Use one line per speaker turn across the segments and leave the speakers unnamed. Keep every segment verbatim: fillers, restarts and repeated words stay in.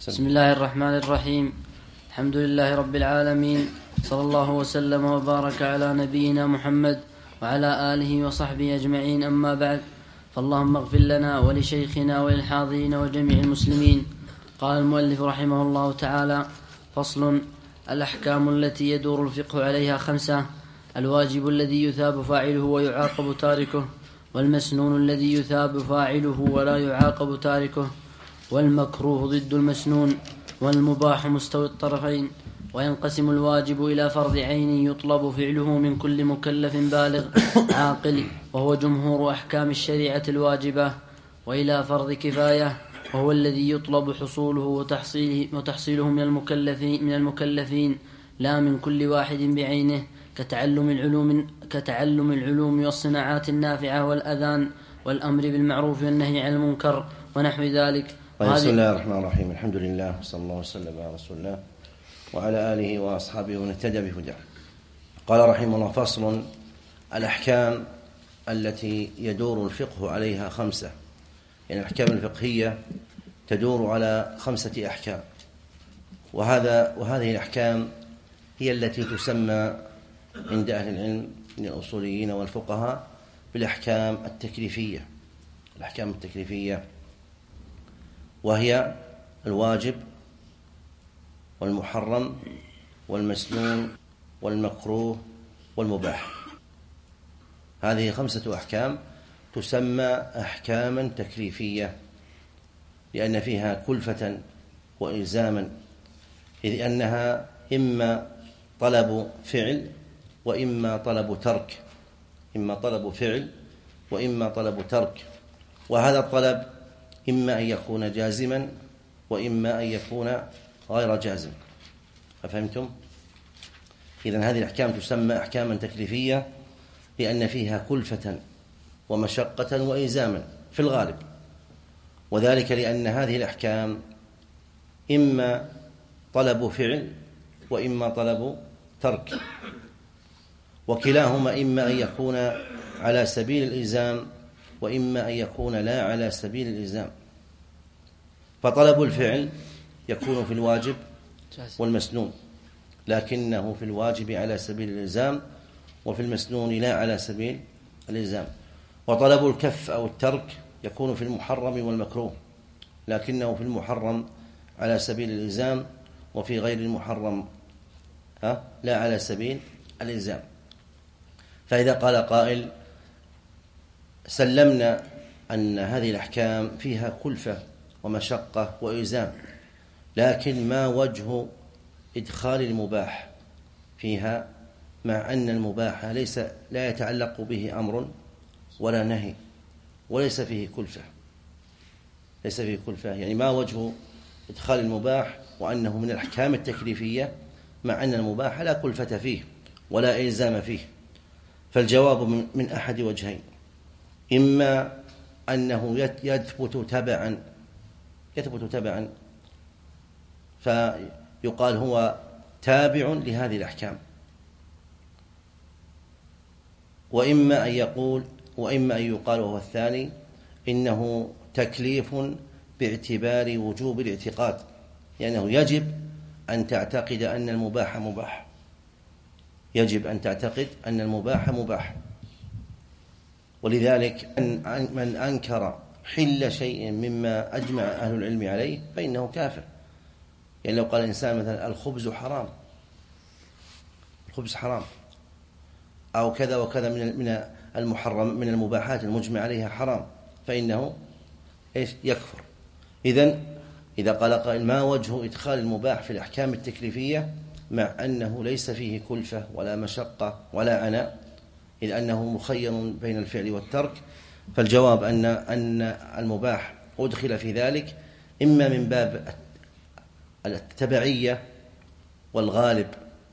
بسم الله الرحمن الرحيم. الحمد لله رب العالمين، صلى الله وسلم وبارك على نبينا محمد وعلى آله وصحبه أجمعين، أما بعد، فاللهم اغفر لنا ولشيخنا وللحاضرين وجميع المسلمين. قال المؤلف رحمه الله تعالى: فصل: الأحكام التي يدور الفقه عليها خمسة: الواجب الذي يثاب فاعله ويعاقب تاركه، والمسنون الذي يثاب فاعله ولا يعاقب تاركه، والمكروه ضد المسنون، والمباح مستوي الطرفين. وينقسم الواجب إلى فرض عين يطلب فعله من كل مكلف بالغ عاقل، وهو جمهور أحكام الشريعة الواجبة، وإلى فرض كفاية، وهو الذي يطلب حصوله وتحصيله, وتحصيله من المكلفين, من المكلفين لا من كل واحد بعينه، كتعلم العلوم, كتعلم العلوم والصناعات النافعة والأذان والأمر بالمعروف والنهي عن المنكر ونحو ذلك.
بسم الله الرحمن الرحيم. الحمد لله وصلى الله وسلم على رسول الله وعلى آله وأصحابه ومن اهتدى بهداه. قال رحمه الله: فصل: الأحكام التي يدور الفقه عليها خمسة. يعني الأحكام الفقهية تدور على خمسة أحكام، وهذا وهذه الأحكام هي التي تسمى عند أهل العلم من الأصوليين والفقهاء بالأحكام التكليفية. الأحكام التكليفية وهي الواجب والمحرم والمسنون والمكروه والمباح. هذه خمسة أحكام تسمى أحكاما تكليفية، لأن فيها كلفة وإلزاما، إذ أنها إما طلب فعل وإما طلب ترك، إما طلب فعل وإما طلب ترك، وهذا الطلب إما أن يكون جازما وإما أن يكون غير جازم. أفهمتم؟ إذن هذه الأحكام تسمى أحكاما تكليفية لأن فيها كلفة ومشقة وإلزاما في الغالب، وذلك لأن هذه الأحكام إما طلب فعل وإما طلب ترك، وكلاهما إما أن يكون على سبيل الإلزام وإما أن يكون لا على سبيل الإلزام. فطلب الفعل يكون في الواجب والمسنون، لكنه في الواجب على سبيل الإلزام، وفي المسنون لا على سبيل الإلزام. وطلب الكف أو الترك يكون في المحرم والمكروه، لكنه في المحرم على سبيل الإلزام، وفي غير المحرم لا على سبيل الإلزام. فإذا قال قائل: سلمنا أن هذه الأحكام فيها كلفة ومشقة وإلزام، لكن ما وجه إدخال المباح فيها، مع أن المباح ليس لا يتعلق به أمر ولا نهي وليس فيه كلفة، ليس فيه كلفة يعني ما وجه إدخال المباح وأنه من الأحكام التكليفية مع أن المباح لا كلفة فيه ولا إلزام فيه؟ فالجواب من أحد وجهين: إما أنه يثبت تبعا يثبت تبعا فيقال هو تابع لهذه الأحكام، وإما أن يقول وإما أن يقال وهو الثاني إنه تكليف باعتبار وجوب الاعتقاد، لأنه يعني يجب أن تعتقد أن المباح مباح، يجب أن تعتقد أن المباح مباح. ولذلك من أنكر حل شيء مما أجمع أهل العلم عليه فإنه كافر. يعني لو قال الإنسان مثلا الخبز حرام، الخبز حرام، أو كذا وكذا من من المحرم من المباحات المجمع عليها حرام، فإنه إيش؟ يكفر. إذن إذا قال قائل: ما وجه إدخال المباح في الأحكام التكليفية مع أنه ليس فيه كلفة ولا مشقة ولا عناء، إذ أنه مخير بين الفعل والترك؟ فالجواب أن أن المباح أدخل في ذلك إما من باب التبعية والغالب،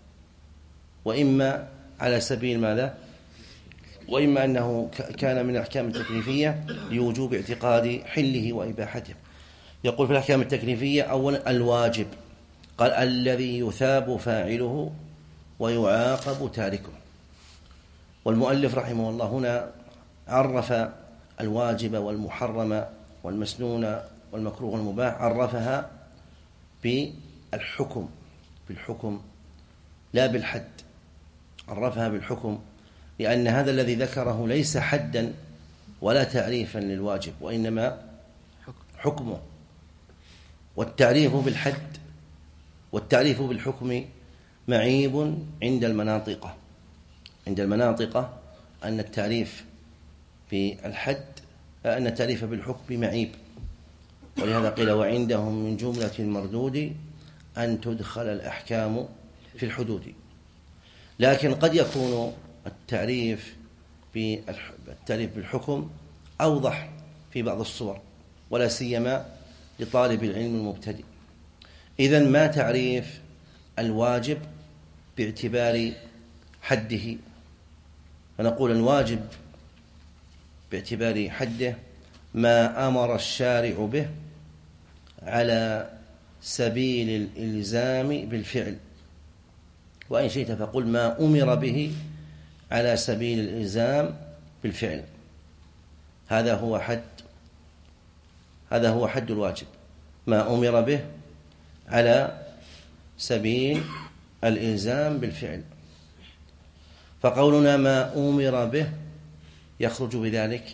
وإما على سبيل ماذا؟ وإما أنه كان من الأحكام التكليفية لوجوب اعتقاد حله وإباحته. يقول في الأحكام التكليفية: أولا الواجب، قال: الذي يثاب فاعله ويعاقب تاركه. والمؤلف رحمه الله هنا عرف الواجب والمحرم والمسنون والمكروه والمباح، عرفها بالحكم بالحكم لا بالحد، عرفها بالحكم، لأن هذا الذي ذكره ليس حدا ولا تعريفا للواجب، وإنما حكمه. والتعريف بالحد والتعريف بالحكم معيب عند المناطق عند المناطق أن التعريف بالحد أن التعريف بالحكم معيب، ولهذا قيل وعندهم من جملة المردود أن تدخل الأحكام في الحدود. لكن قد يكون التعريف بالتعريف بالحكم أوضح في بعض الصور، ولا سيما لطالب العلم المبتدئ. إذن ما تعريف الواجب باعتبار حده؟ فنقول الواجب باعتبار حده ما أمر الشارع به على سبيل الإلزام بالفعل، وإن شئت فقل ما أمر به على سبيل الإلزام بالفعل. هذا هو حد هذا هو حد الواجب، ما أمر به على سبيل الإلزام بالفعل. فقولنا ما أمر به يخرج بذلك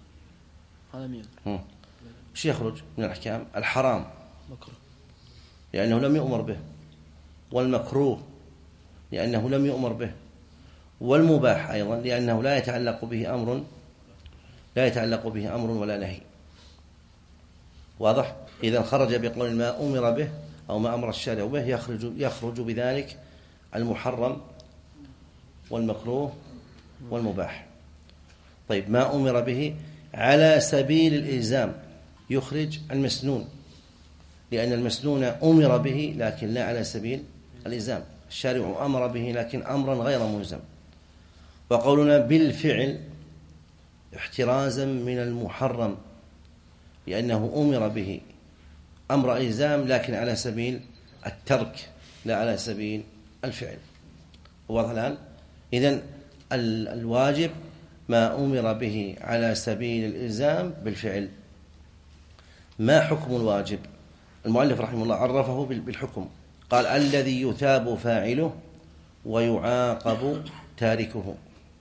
مش يخرج من الأحكام الحرام لأنه لم يؤمر به، والمكروه لأنه لم يؤمر به، والمباح أيضا لأنه لا يتعلق به أمر لا يتعلق به أمر ولا نهي. واضح؟ إذا خرج بقول ما أمر به أو ما أمر الشارع به يخرج يخرج بذلك المحرم والمكروه والمباح. طيب ما أمر به على سبيل الإلزام يخرج المسنون، لأن المسنون أمر به لكن لا على سبيل الإلزام، الشارع أمر به لكن أمرا غير ملزم. وقولنا بالفعل احترازا من المحرم، لأنه أمر به أمر إلزام لكن على سبيل الترك لا على سبيل الفعل. واضح الآن؟ إذن الواجب ما أمر به على سبيل الإلزام بالفعل. ما حكم الواجب؟ المؤلف رحمه الله عرفه بالحكم، قال الذي يثاب فاعله ويعاقب تاركه.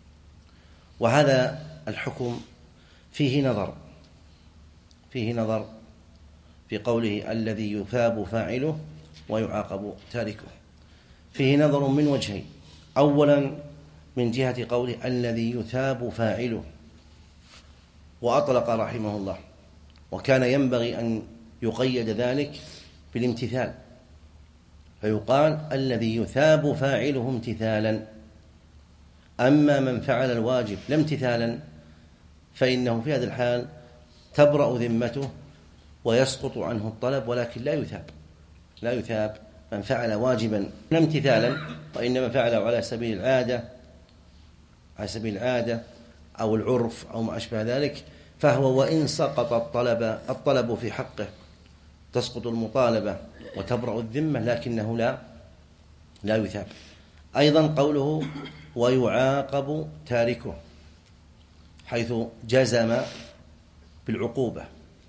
وهذا الحكم فيه نظر فيه نظر في قوله الذي يثاب فاعله ويعاقب تاركه. فيه نظر من وجهين: أولا من جهة قوله الذي يثاب فاعله، وأطلق رحمه الله، وكان ينبغي أن يقيد ذلك بالامتثال، فيقال الذي يثاب فاعله امتثالا. أما من فعل الواجب لا امتثالا فإنه في هذا الحال تبرأ ذمته ويسقط عنه الطلب، ولكن لا يثاب لا يثاب من فعل واجبا لا امتثالا، وإنما فعله على سبيل العادة على سبيل العادة أو العرف أو ما أشبه ذلك، فهو وإن سقط الطلب الطلب في حقه تسقط المطالبة وتبرأ الذمة، لكنه لا لا يثاب. أيضا قوله ويعاقب تاركه، حيث جزم بالعقوبة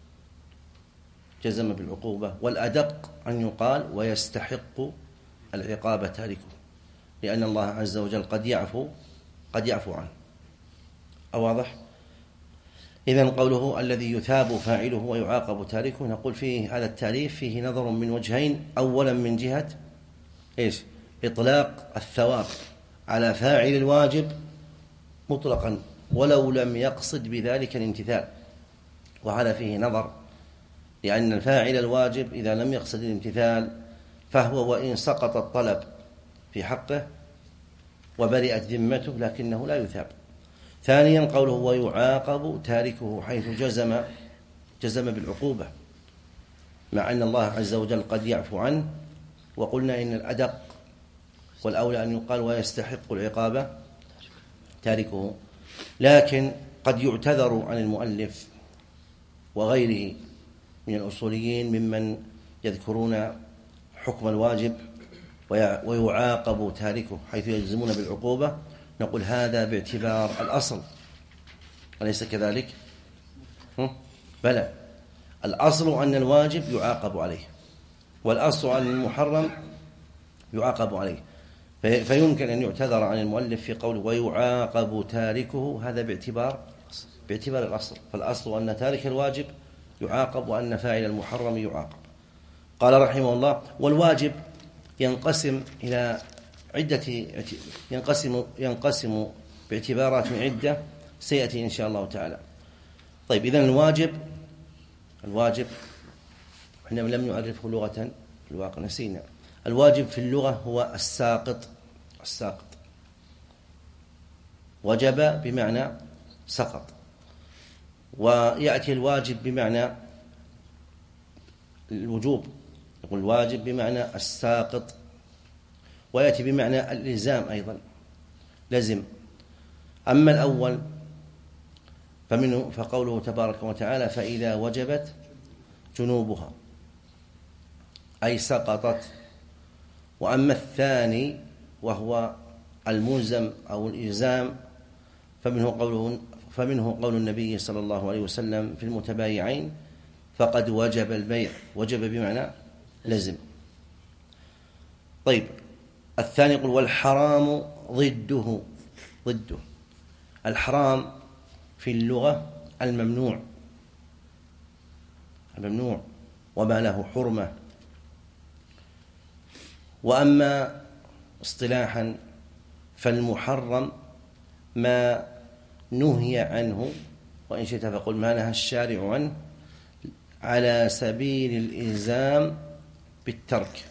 جزم بالعقوبة والأدق أن يقال ويستحق العقاب تاركه، لأن الله عز وجل قد يعفو قد يعفو عنه. أواضح؟ إذن قوله الذي يثاب فاعله ويعاقب تاركه، نقول فيه هذا التعريف فيه نظر من وجهين: أولا من جهة إيش؟ إطلاق الثواب على فاعل الواجب مطلقا ولو لم يقصد بذلك الامتثال، وهذا فيه نظر، لأن الفاعل الواجب إذا لم يقصد الامتثال فهو وإن سقط الطلب في حقه وبرئت ذمته لكنه لا يثاب. ثانيا قوله ويعاقب تاركه، حيث جزم جزم بالعقوبة، مع أن الله عز وجل قد يعفو عنه، وقلنا إن الأدق والأولى أن يقال ويستحق العقاب تاركه. لكن قد يعتذر عن المؤلف وغيره من الأصوليين ممن يذكرون حكم الواجب ويعاقب تاركه حيث يجزمون بالعقوبة، نقول هذا باعتبار الأصل، أليس كذلك؟ بلى، الأصل أن الواجب يعاقب عليه، والأصل أن المحرم يعاقب عليه، فيمكن أن يعتذر عن المؤلف في قوله ويعاقب تاركه، هذا باعتبار باعتبار الأصل، فالأصل أن تارك الواجب يعاقب وأن فاعل المحرم يعاقب. قال رحمه الله: والواجب ينقسم إلى عدة ينقسم ينقسم باعتبارات عدة سيأتي إن شاء الله تعالى. طيب، إذن الواجب الواجب احنا لم نعرفه لغة في الواقع، نسينا. الواجب في اللغة هو الساقط الساقط وجب بمعنى سقط، ويأتي الواجب بمعنى الوجوب، يقول الواجب بمعنى الساقط، ويأتي بمعنى الإلزام أيضا، لزم. أما الأول فمنه فقوله تبارك وتعالى: فإذا وجبت جنوبها، أي سقطت. وأما الثاني وهو الملزم أو الإلزام فمنه قوله فمنه قول النبي صلى الله عليه وسلم في المتبايعين: فقد وجب البيع، وجب بمعنى لزم. طيب، الثاني يقول: والحرام ضده ضده الحرام في اللغة الممنوع الممنوع وما له حرمة. وأما اصطلاحا فالمحرم ما نهي عنه، وإن شئت فقل ما نهى الشارع عنه على سبيل الإلزام بالترك،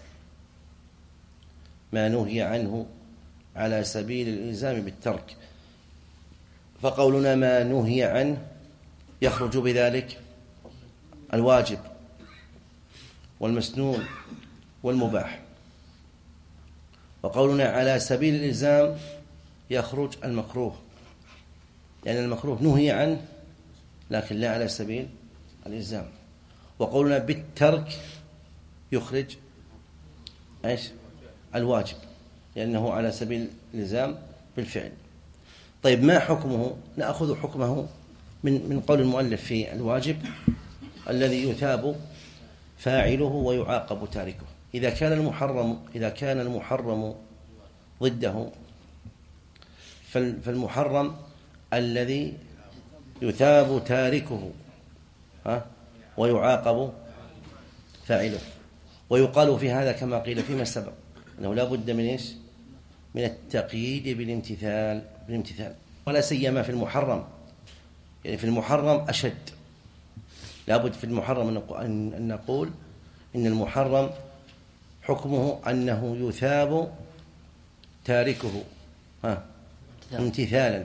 ما نهي عنه على سبيل الإلزام بالترك. فقولنا ما نهي عنه يخرج بذلك الواجب والمسنون والمباح، وقولنا على سبيل الإلزام يخرج المكروه، لأن يعني المكروه نهي عنه لكن لا على سبيل الإلزام. وقولنا بالترك يخرج ايش؟ الواجب، لأنه على سبيل الإلزام بالفعل. طيب، ما حكمه؟ نأخذ حكمه من من قول المؤلف في الواجب الذي يثاب فاعله ويعاقب تاركه. إذا كان المحرم إذا كان المحرم ضده، فالمحرم الذي يثاب تاركه ها ويعاقب فاعله. ويقال في هذا كما قيل فيما سبق أنه لا بد من إيش؟ من التقييد بالامتثال بالامتثال ولا سيما في المحرم، يعني في المحرم أشد. لا بد في المحرم أن نقول إن المحرم حكمه أنه يثاب تاركه ها امتثالا،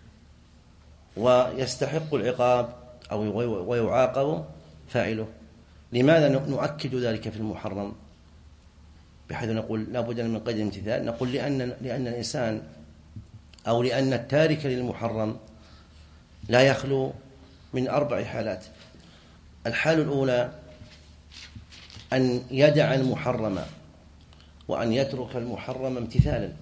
ويستحق العقاب أو ويعاقب فاعله. لماذا نؤكد ذلك في المحرم بحيث نقول لا بد من قيد الامتثال؟ نقول لأن لأن الإنسان أو لأن التارك للمحرم لا يخلو من أربع حالات. الحال الأولى أن يدع المحرم وأن يترك المحرم امتثالا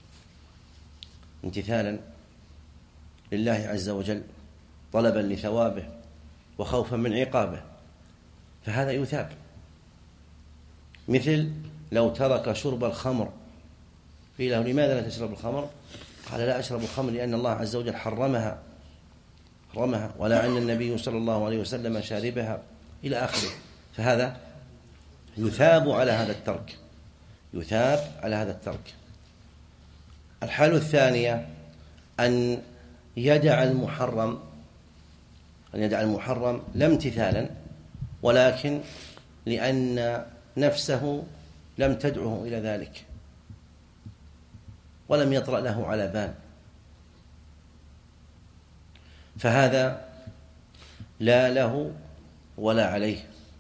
امتثالا لله عز وجل، طلبا لثوابه وخوفا من عقابه، فهذا يثاب. مثل لو ترك شرب الخمر، قيل له لماذا لا تشرب الخمر؟ قال لا أشرب الخمر لأن الله عز وجل حرمها حرمها ولعن النبي صلى الله عليه وسلم شاربها إلى آخره، فهذا يثاب على هذا الترك يثاب على هذا الترك. الحالة الثانية أن يدع المحرم أن يدع المحرم لا امتثالا ولكن لأن نفسه لم تدعه إلى ذلك ولم يطرأ له على بال، فهذا لا له ولا عليه.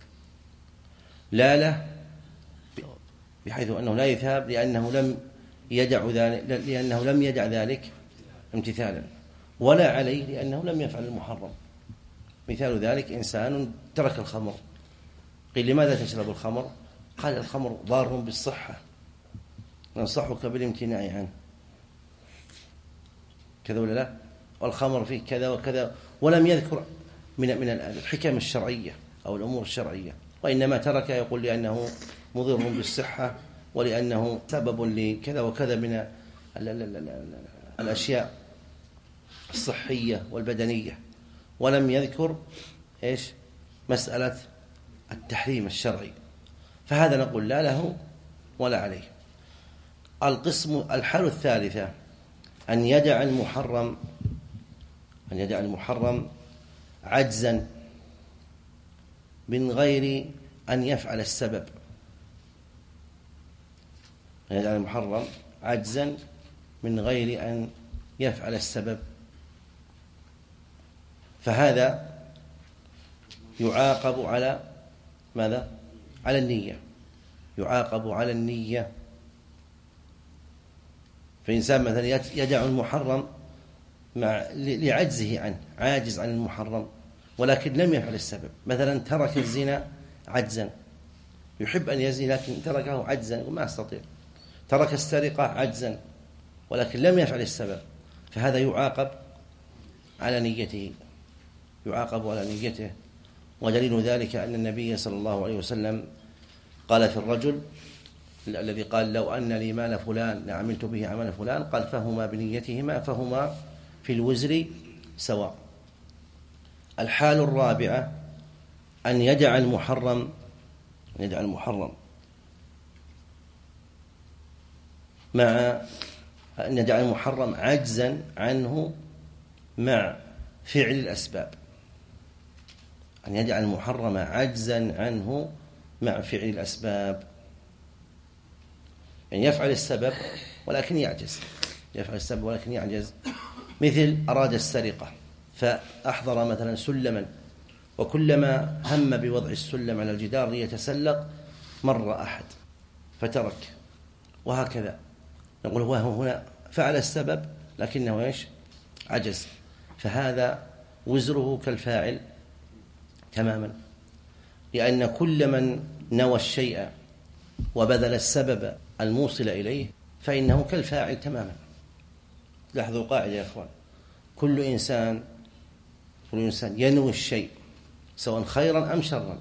لا له بحيث أنه لا يثاب لأنه لم يدع ذلك لأنه لم يدع ذلك امتثالا، ولا عليه لأنه لم يفعل المحرم. مثال ذلك إنسان ترك الخمر، قيل لماذا تشرب الخمر؟ قال الخمر ضار بالصحة، ننصحك بالامتناع عنه، كذا ولا لا؟ والخمر فيه كذا وكذا، ولم يذكر من من الحكم الشرعية أو الأمور الشرعية، وإنما ترك يقول لأنه مضر بالصحة ولأنه سبب لكذا وكذا من الأشياء الصحية والبدنية، ولم يذكر إيش مسألة التحريم الشرعي، فهذا نقول لا له ولا عليه. القسم الحالة الثالثة أن يدع المحرم أن يدع المحرم عجزا من غير أن يفعل السبب. أن يدع المحرم عجزا من غير أن يفعل السبب، فهذا يعاقب على ماذا؟ على النية، يعاقب على النية. فإنسان مثلا يدع المحرم مع لعجزه عنه، عاجز عن المحرم ولكن لم يفعل السبب، مثلا ترك الزنا عجزا، يحب أن يزني لكن تركه عجزا وما يستطيع، ترك السرقة عجزا ولكن لم يفعل السبب، فهذا يعاقب على نيته، يعاقب على نيته. ودليل ذلك أن النبي صلى الله عليه وسلم قال في الرجل الذي قال لو أن لي مال فلان لعملت به عمل فلان، قال فهما بنيتهما فهما في الوزر سواء. الحال الرابعة أن يدع المحرم أن يدع المحرم مع أن يدع المحرم عجزا عنه مع فعل الأسباب، أن يدع المحرم عجزا عنه مع فعل الأسباب، يعني يفعل السبب ولكن يعجز، يفعل السبب ولكن يعجز. مثل أراد السرقة فأحضر مثلا سلما، وكلما هم بوضع السلم على الجدار ليتسلق مر أحد فترك، وهكذا نقول هو هنا فعل السبب لكنه إيش؟ عجز، فهذا وزره كالفاعل تماما، لأن كل من نوى الشيء وبذل السبب الموصل إليه فإنه كالفاعل تماما. لاحظوا قاعدة يا أخوان، كل إنسان كل إنسان ينوي الشيء سواء خيرا أم شرا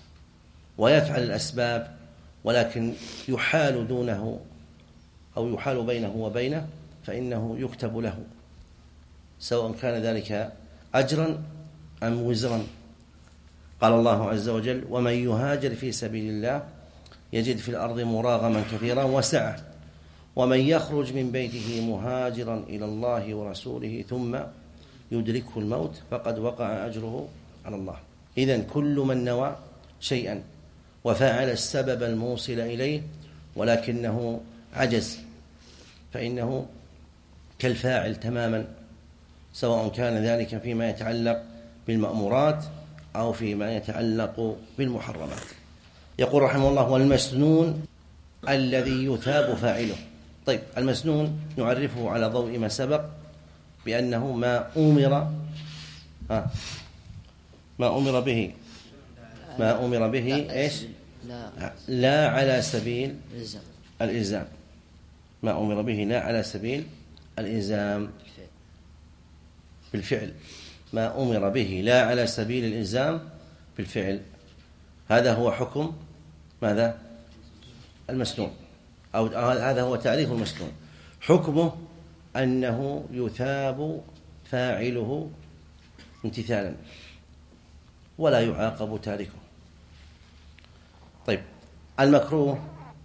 ويفعل الأسباب، ولكن يحال دونه أو يحال بينه وبينه، فإنه يكتب له سواء كان ذلك أجرا أم وزرا. قال الله عز وجل ومن يهاجر في سبيل الله يجد في الأرض مراغما كثيرا وسعة ومن يخرج من بيته مهاجرا إلى الله ورسوله ثم يدركه الموت فقد وقع أجره على الله. إذن كل من نوى شيئا وفعل السبب الموصل إليه ولكنه عجز فإنه كالفاعل تماما، سواء كان ذلك فيما يتعلق بالمأمورات أو فيما يتعلق بالمحرمات. يقول رحمه الله والمسنون الذي يثاب فاعله. طيب المسنون نعرفه على ضوء ما سبق بأنه ما أمر ها ما أمر به ما أمر به إيش
لا,
لا على سبيل الإلزام، ما أمر به لا على سبيل الإلزام بالفعل، ما أمر به لا على سبيل الإلزام بالفعل، هذا هو حكم ماذا؟ المسنون، أو هذا هو تعريف المسنون. حكمه أنه يثاب فاعله امتثالا ولا يعاقب تاركه. طيب المكروه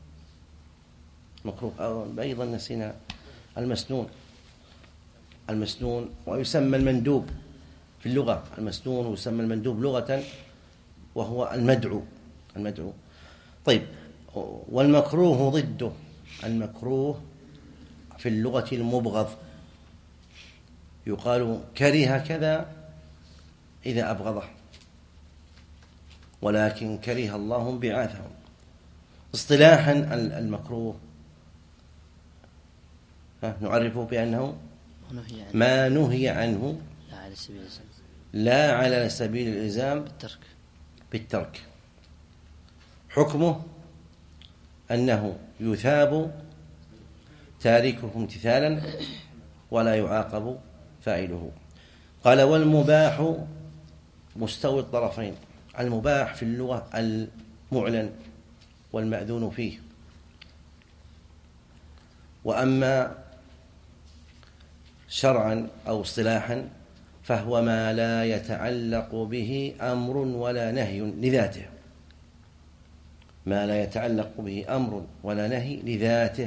مكروه أيضا نسينا المسنون المسنون ويسمى المندوب في اللغة، المسنون ويسمى المندوب لغة وهو المدعو المدعو طيب والمكروه ضده، المكروه في اللغة المبغض، يقال كره كذا إذا أبغضه ولكن كره الله انبعاثه. اصطلاحا المكروه نعرفه بأنه ما نهي عنه لا على سبيل الإلزام بالترك. حكمه أنه يثاب تاركه امتثالا ولا يعاقب فاعله. قال والمباح مستوي الطرفين. المباح في اللغة المعلن والمأذون فيه. وأما شرعا أو اصطلاحا فهو ما لا يتعلق به أمر ولا نهي لذاته، ما لا يتعلق به أمر ولا نهي لذاته،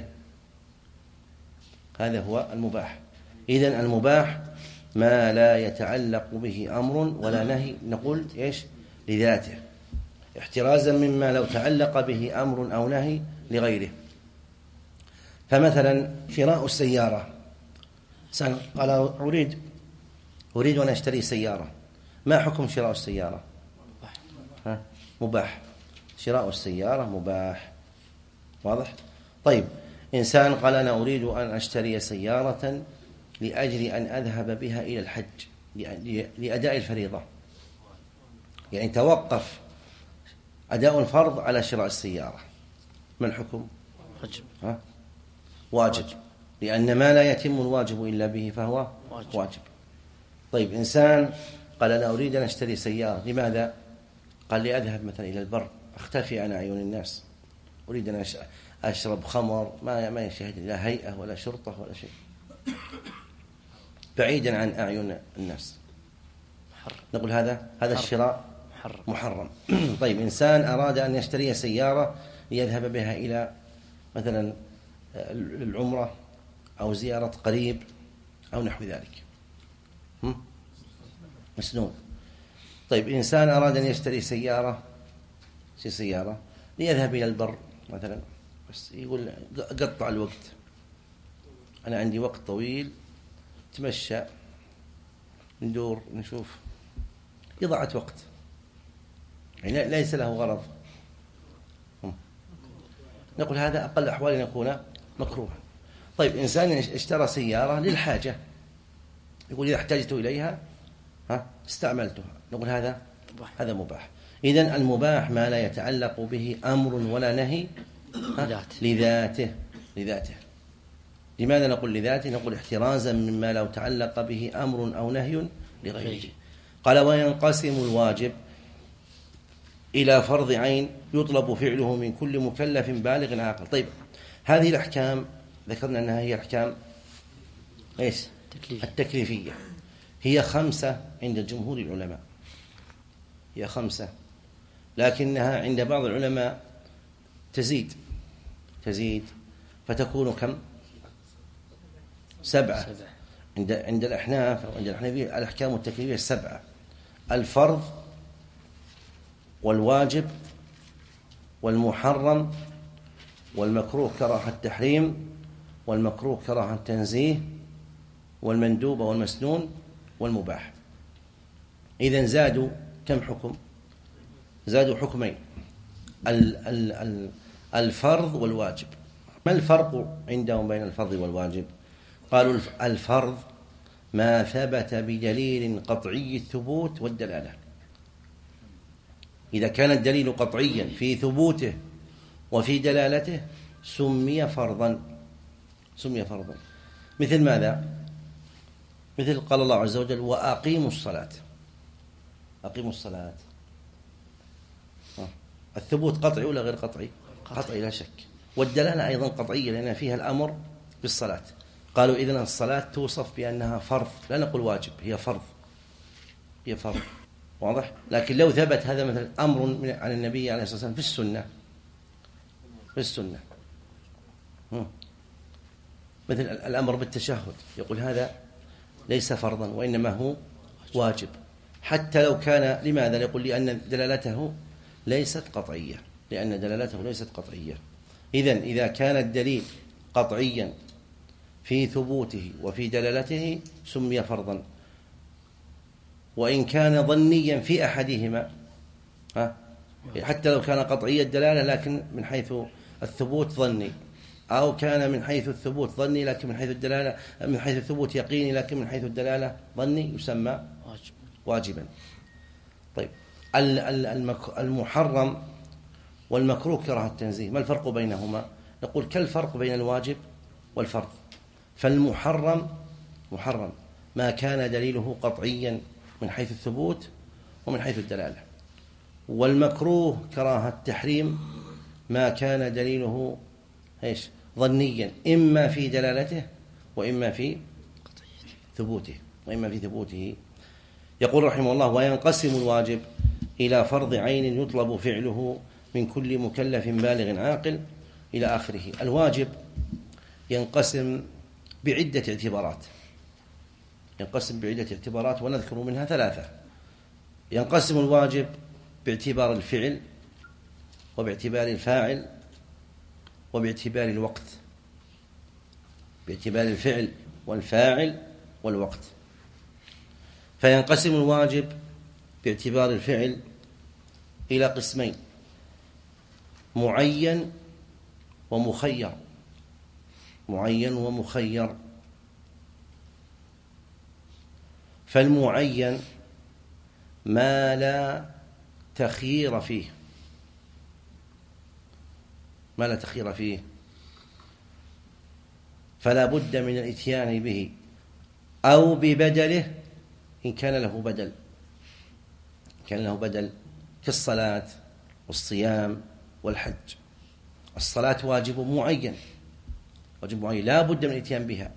هذا هو المباح. إذن المباح ما لا يتعلق به أمر ولا نهي، نقول إيش؟ لذاته، احترازا مما لو تعلق به أمر أو نهي لغيره. فمثلا شراء السيارة، قال أريد أريد أن أشتري سيارة، ما حكم شراء السيارة؟ ها؟ مباح، شراء السيارة مباح، واضح؟ طيب إنسان قال أنا أريد أن أشتري سيارة لأجل أن أذهب بها إلى الحج لأداء الفريضة، يعني توقف أداء الفرض على شراء السيارة، ما الحكم؟
واجب.
ها؟ واجب، لأن ما لا يتم الواجب إلا به فهو واجب, واجب. طيب إنسان قال أنا أريد أن أشتري سيارة، لماذا؟ قال لي أذهب مثلا إلى البر أختفي عن أعين الناس، أريد أن أشرب خمر، ما ما يشاهد لا هيئة ولا شرطة ولا شيء، بعيدا عن أعين الناس، نقول هذا هذا الشراء محرم, محرم. طيب إنسان أراد أن يشتري سيارة ليذهب بها إلى مثلا العمرة أو زيارة قريب أو نحو ذلك، مسنون. طيب إنسان أراد أن يشتري سيارة سيارة ليذهب إلى البر مثلا، بس يقول قطع الوقت، أنا عندي وقت طويل، تمشى ندور نشوف، إضاعة وقت، يعني ليس له غرض، نقول هذا أقل أحوال أن يكون مكروها. طيب إنسان اشترى سيارة للحاجة، يقول إذا احتجت إليها ها استعملتها، نقول هذا هذا مباح. إذن المباح ما لا يتعلق به أمر ولا نهي لذاته لذاته. لماذا نقول لذاته؟ نقول احترازا مما لو تعلق به أمر أو نهي لغيره. قال وينقسم الواجب إلى فرض عين يطلب فعله من كل مكلف بالغ عاقل. طيب هذه الأحكام ذكرنا أنها هي الأحكام إيش؟ التكليفية، هي خمسة عند جمهور العلماء، هي خمسة، لكنها عند بعض العلماء تزيد تزيد فتكون كم؟ سبعة. عند عند الأحناف وعند الحنفية الأحكام التكليفية السبعة: الفرض والواجب والمحرم والمكروه كراهة التحريم والمكروه كراهة التنزيه والمندوب والمسنون والمباح. إذن زادوا كم حكم؟ زادوا حكمين: الفرض والواجب. ما الفرق عندهم بين الفرض والواجب؟ قالوا الفرض ما ثبت بدليل قطعي الثبوت والدلالة، إذا كان الدليل قطعيا في ثبوته وفي دلالته سمي فرضا سمي فرضا مثل ماذا؟ مثل قال الله عز وجل وأقيموا الصلاة، أقيموا الصلاة، الثبوت قطعي ولا غير قطعي؟ قطعي لا شك، والدلالة أيضا قطعية لأن فيها الأمر بالصلاة. قالوا إذن الصلاة توصف بأنها فرض، لا نقول واجب، هي فرض، هي فرض، واضح؟ لكن لو ثبت هذا مثل أمر عن النبي عليه الصلاة والسلام في السنة في السنة مثل الأمر بالتشهد، يقول هذا ليس فرضا وإنما هو واجب، حتى لو كان، لماذا؟ يقول لأن دلالته ليست قطعية، لأن دلالته ليست قطعية. إذن إذا كان الدليل قطعيا في ثبوته وفي دلالته سمي فرضا، وإن كان ظنيا في أحدهما ها حتى لو كان قطعي الدلالة لكن من حيث الثبوت ظني، أو كان من حيث الثبوت ظني لكن من حيث الدلالة من حيث الثبوت يقيني لكن من حيث الدلالة ظني، يسمى واجبا. طيب المحرم والمكروه كراهة التنزيه، ما الفرق بينهما؟ نقول كالفرق بين الواجب والفرض. فالمحرم محرم ما كان دليله قطعيا من حيث الثبوت ومن حيث الدلالة، والمكروه كراهة التحريم ما كان دليله إيش ظنيا، إما في دلالته وإما في ثبوته وإما في ثبوته. يقول رحمه الله: وينقسم الواجب إلى فرض عين يطلب فعله من كل مكلف بالغ عاقل إلى آخره. الواجب ينقسم بعدة اعتبارات ينقسم بعدة اعتبارات ونذكر منها ثلاثة. ينقسم الواجب باعتبار الفعل، وباعتبار الفاعل، وباعتبار الوقت. باعتبار الفعل والفاعل والوقت. فينقسم الواجب باعتبار الفعل إلى قسمين: معين ومخير. معين ومخير. فالمعين ما لا تخيير فيه ما لا تخيير فيه فلا بد من الاتيان به أو ببدله إن كان له بدل كان له بدل كالصلاة والصيام والحج. الصلاة واجب معين واجب معين لا بد من الاتيان بها.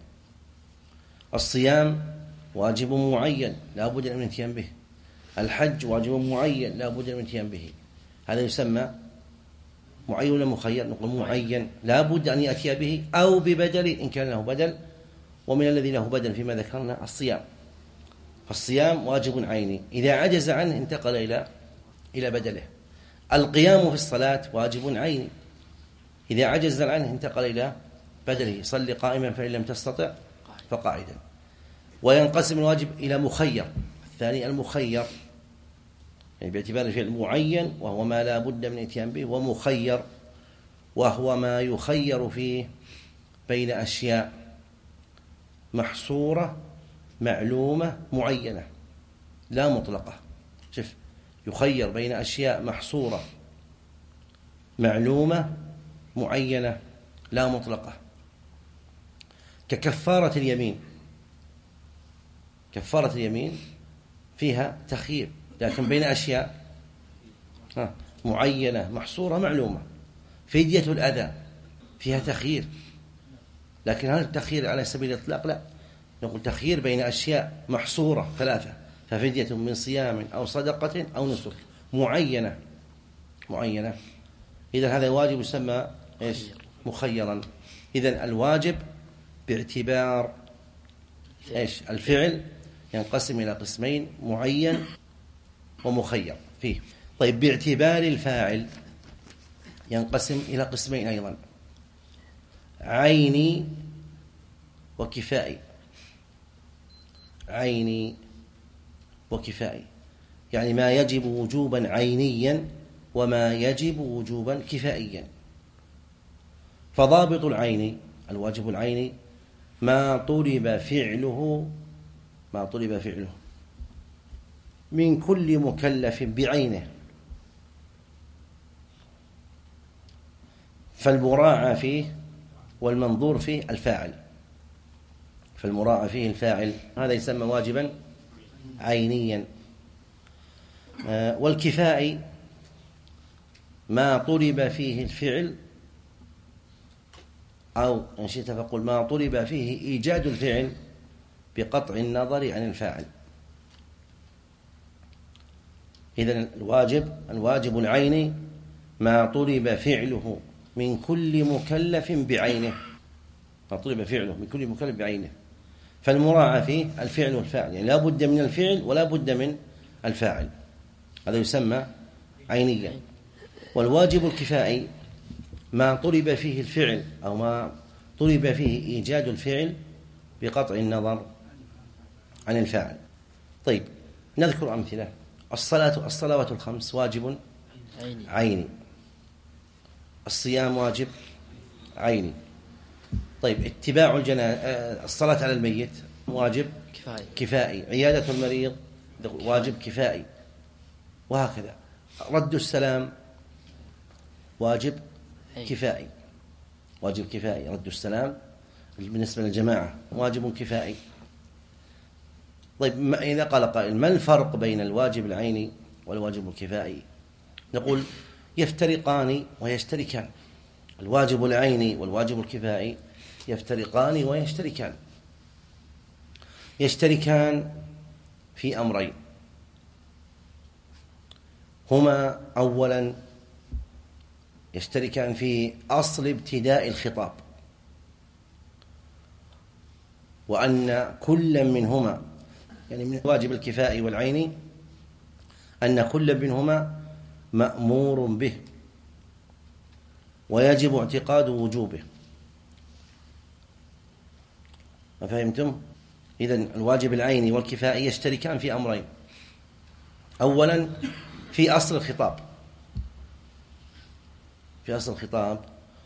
الصيام واجب معين لا بد من الاتيان به. الحج واجب معين لا بد من الاتيان به. هذا يسمى معين ولا مخير؟ نقول معين لا بد أن يأتي به أو ببدل إن كان له بدل. ومن الذي له بدل فيما ذكرنا الصيام، فالصيام واجب عيني، إذا عجز عنه انتقل إلى إلى بدله. القيام في الصلاة واجب عيني، إذا عجز عنه انتقل إلى بدله: صل قائما فإن لم تستطع فقاعدا. وينقسم الواجب إلى مخير. الثاني المخير يعني باعتبار الفعل معين وهو ما لا بد من الاتيان به، ومخير وهو ما يخير فيه بين أشياء محصورة معلومة معينة لا مطلقة. شوف، يخير بين أشياء محصورة معلومة معينة لا مطلقة، ككفارة اليمين. كفارة اليمين فيها تخيير لكن بين أشياء معينة محصورة معلومة. فدية الأذى فيها تخيير، لكن هل التخيير على سبيل الإطلاق؟ لا، نقول تخيير بين أشياء محصورة ثلاثة: ففدية من صيام أو صدقة أو نسك، معينة معينة. إذن هذا واجب يسمى إيش؟ مخيرا. إذن الواجب باعتبار إيش؟ الفعل ينقسم إلى قسمين: معين ومخير فيه. طيب، باعتبار الفاعل ينقسم إلى قسمين أيضا: عيني وكفائي. عيني وكفائي يعني ما يجب وجوبا عينيا وما يجب وجوبا كفائيا. فضابط العين الواجب العيني ما طلب فعله ما طلب فعله من كل مكلف بعينه، فالمراعى فيه والمنظور فيه الفاعل. فالمراعى فيه الفاعل، هذا يسمى واجبا عينيا. والكفائي ما طلب فيه الفعل، أو إن شئت فقل ما طلب فيه إيجاد الفعل بقطع النظر عن الفاعل. إذن الواجب الواجب العيني ما طلب فعله من كل مكلف بعينه ما طلب فعله من كل مكلف بعينه فالمراعى فيه الفعل والفاعل، يعني لا بد من الفعل ولا بد من الفاعل، هذا يسمى عينيا. والواجب الكفائي ما طلب فيه الفعل أو ما طلب فيه إيجاد الفعل بقطع النظر عن الفاعل. طيب، نذكر أمثلة. الصلاة الصلوات الخمس واجب عيني. الصيام واجب عيني. طيب، اتباع الجنازة الصلاة على الميت واجب كفائي. كفائي. عيادة المريض واجب كفائي، وهكذا. رد السلام واجب كفائي واجب كفائي رد السلام بالنسبة للجماعة واجب كفائي. طيب، إذا قال قائل: ما الفرق بين الواجب العيني والواجب الكفائي؟ نقول يفترقان ويشتركان. الواجب العيني والواجب الكفائي يفترقان ويشتركان. يشتركان في أمرين، هما أولا يشتركان في أصل ابتداء الخطاب، وأن كل منهما يعني من الواجب الكفائي والعيني أن كل منهما مأمور به ويجب اعتقاد وجوبه. ما فهمتم؟ إذن الواجب العيني والكفائي يشتركان في أمرين، أولا في أصل الخطاب. في أصل الخطاب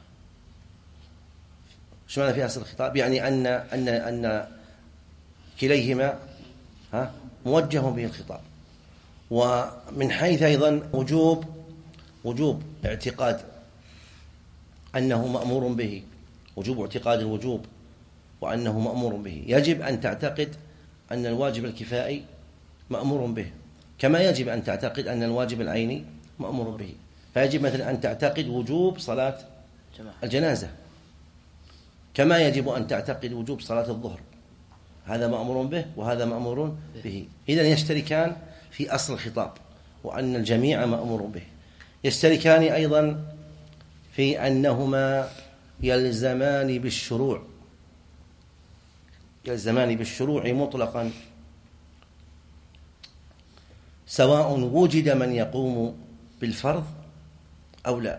شو معنى في أصل الخطاب؟ يعني أن أن أن كليهما ها موجه به الخطاب. ومن حيث أيضا وجوب وجوب اعتقاد أنه مأمور به، وجوب اعتقاد الوجوب وأنه مأمور به، يجب أن تعتقد أن الواجب الكفائي مأمور به، كما يجب أن تعتقد أن الواجب العيني مأمور به. فيجب مثلا أن تعتقد وجوب صلاة الجنازة، كما يجب أن تعتقد وجوب صلاة الظهر، هذا مأمور به وهذا مأمور به. إذن يشتركان في أصل الخطاب وأن الجميع مأمور به. يشتركان أيضا في أنهما يلزمان بالشروع، يلزمان بالشروع مطلقا، سواء وجد من يقوم بالفرض أو لا،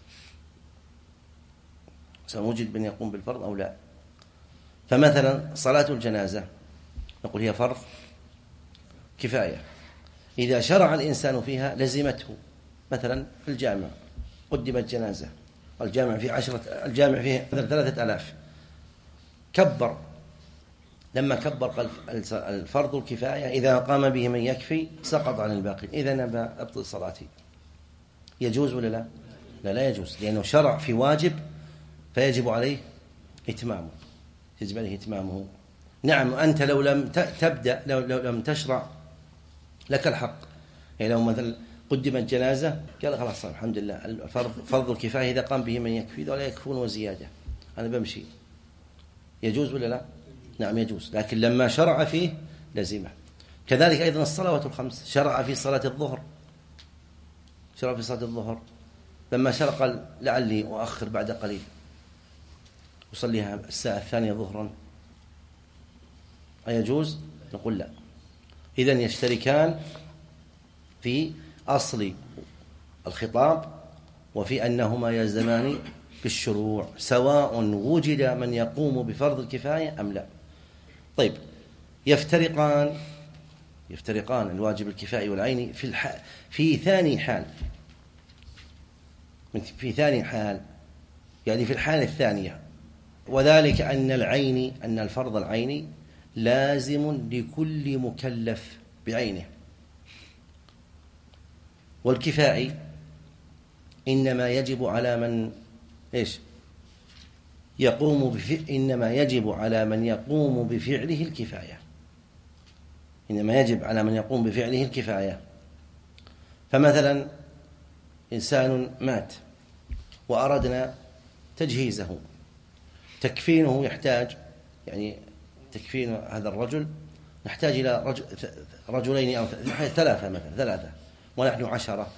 سواء وجد من يقوم بالفرض أو لا. فمثلا صلاة الجنازة نقول هي فرض كفاية، إذا شرع الإنسان فيها لزمته. مثلا في الجامع قدمت جنازة، الجامع فيه عشرة، الجامع فيه ثلاثة آلاف، كبر، لما كبر قال الفرض الكفاية إذا قام به من يكفي سقط عن الباقي، إذا نبى أبطل صلاتي. يجوز ولا لا؟ لا لا يجوز، لأنه شرع في واجب فيجب عليه إتمامه، يجب عليه إتمامه. نعم أنت لو لم تبدأ، لو, لو لم تشرع لك الحق. يعني لو مثلا قدمت جنازة قال خلاص الحمد لله الفرض فرض الكفاية إذا قام به من يكفي، ولا يكفون وزيادة، أنا بمشي. يجوز ولا لا؟ نعم يجوز، لكن لما شرع فيه لزمه. كذلك أيضا الصلوات الخمس، شرع في صلاة الظهر، شرع في صلاة الظهر لما شرع قال لعلي أؤخر بعد قليل أصليها الساعة الثانية ظهرا، أيجوز؟ نقول لا. إذن يشتركان في أصل الخطاب وفي أنهما يلزمان بالشروع، سواء وجد من يقوم بفرض الكفاية أم لا. طيب، يفترقان يفترقان الواجب الكفائي والعيني في الح... في ثاني حال، في ثاني حال يعني في الحالة الثانية، وذلك أن العيني أن الفرض العيني لازم لكل مكلف بعينه، والكفائي إنما يجب على من إيش يقوم بفعل إنما يجب على من يقوم بفعله الكفاية، إنما يجب على من يقوم بفعله الكفاية. فمثلا إنسان مات وأردنا تجهيزه، تكفينه يحتاج يعني تكفين هذا الرجل نحتاج إلى رجل رجلين أو ثلاثة، مثلا ثلاثة ونحن عشرة،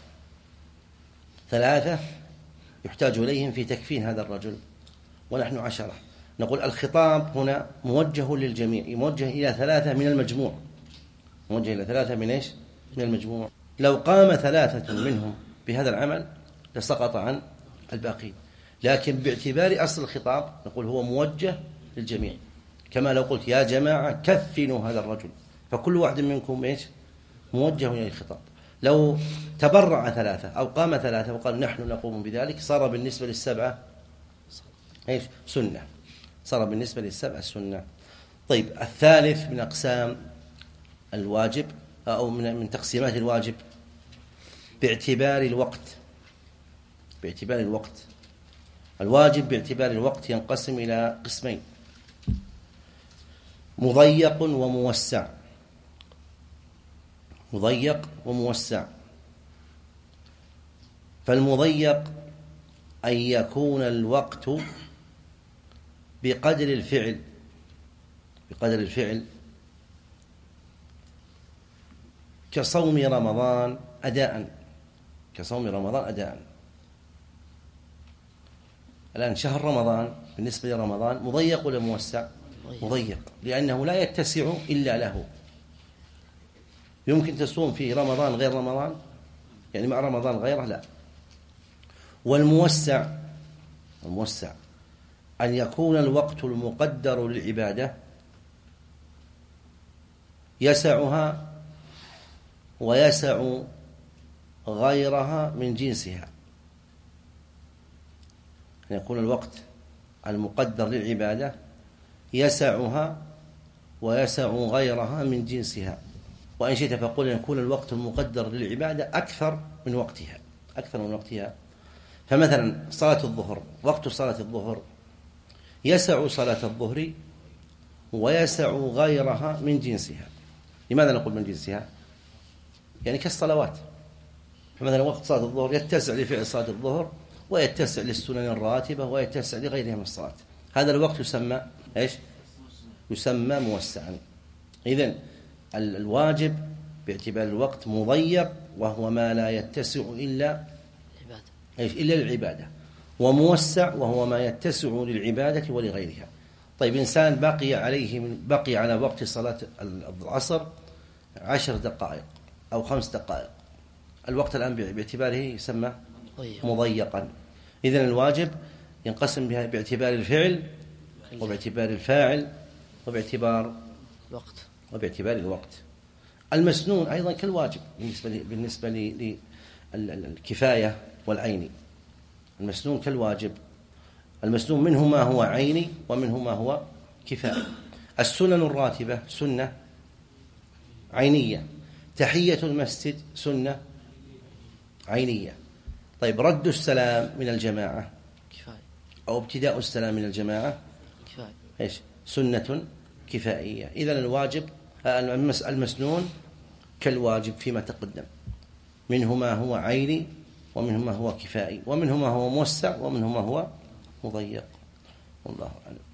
ثلاثة يحتاج إليهم في تكفين هذا الرجل ونحن عشرة. نقول الخطاب هنا موجه للجميع، موجه إلى ثلاثة من المجموع، موجه إلى ثلاثة من إيش؟ من المجموع. لو قام ثلاثة منهم بهذا العمل لسقط عن الباقين، لكن باعتبار أصل الخطاب نقول هو موجه للجميع، كما لو قلت يا جماعة كفنوا هذا الرجل، فكل واحد منكم إيش؟ موجه إلى الخطاب. لو تبرع ثلاثة أو قام ثلاثة وقال نحن نقوم بذلك صار بالنسبة للسبعة إيش؟ سنة، صار بالنسبة للسبعة سنة. طيب، الثالث من أقسام الواجب أو من من تقسيمات الواجب باعتبار الوقت. باعتبار الوقت الواجب باعتبار الوقت ينقسم إلى قسمين: مضيق وموسع. مضيق وموسع. فالمضيق أن يكون الوقت بقدر الفعل بقدر الفعل كصوم رمضان أداء كصوم رمضان أداء الآن شهر رمضان بالنسبة لرمضان مضيق ولا موسع؟ مضيق، لأنه لا يتسع إلا له. يمكن تصوم فيه رمضان غير رمضان، يعني مع رمضان غيره لا. والموسع الموسع أن يكون الوقت المقدر للعبادة يسعها ويسع غيرها من جنسها. أن يكون الوقت المقدر للعبادة يسعها ويسع غيرها من جنسها. وإن شئت فقل أن يكون الوقت المقدر للعبادة أكثر من وقتها أكثر من وقتها. فمثلا صلاة الظهر، وقت صلاة الظهر يسع صلاة الظهر ويسع غيرها من جنسها. لماذا نقول من جنسها؟ يعني كالصلوات. فمثلا وقت صلاة الظهر يتسع لفعل صلاة الظهر ويتسع للسنن الراتبة ويتسع لغيرها من الصلاة. هذا الوقت يسمى إيش؟ يسمى موسعا. إذن الواجب باعتبار الوقت مضيق، وهو ما لا يتسع إلا إيش؟ إلا للعبادة، وموسع وهو ما يتسع للعبادة ولغيرها. طيب إنسان بقي عليه من بقي على وقت صلاة العصر عشر دقائق أو خمس دقائق، الوقت الآن باعتباره يسمى مضيقا. إذن الواجب ينقسم بها باعتبار الفعل وباعتبار الفاعل وباعتبار
الوقت
وباعتبار الوقت. المسنون أيضا كالواجب بالنسبة بالنسبة للكفاية والعيني. المسنون كالواجب. المسنون منه ما هو عيني ومنه ما هو كفاية. السنن الراتبة سنة عينية. تحية المسجد سنة عينية. طيب رد السلام من الجماعة
كفاية،
أو ابتداء السلام من الجماعة
كفاية.
إيش؟ سنة كفائية. إذن الواجب المسنون كالواجب فيما تقدم، منه ما هو عيني ومنه ما هو كفائي ومنه ما هو موسع ومنه ما هو مضيق. والله أعلم.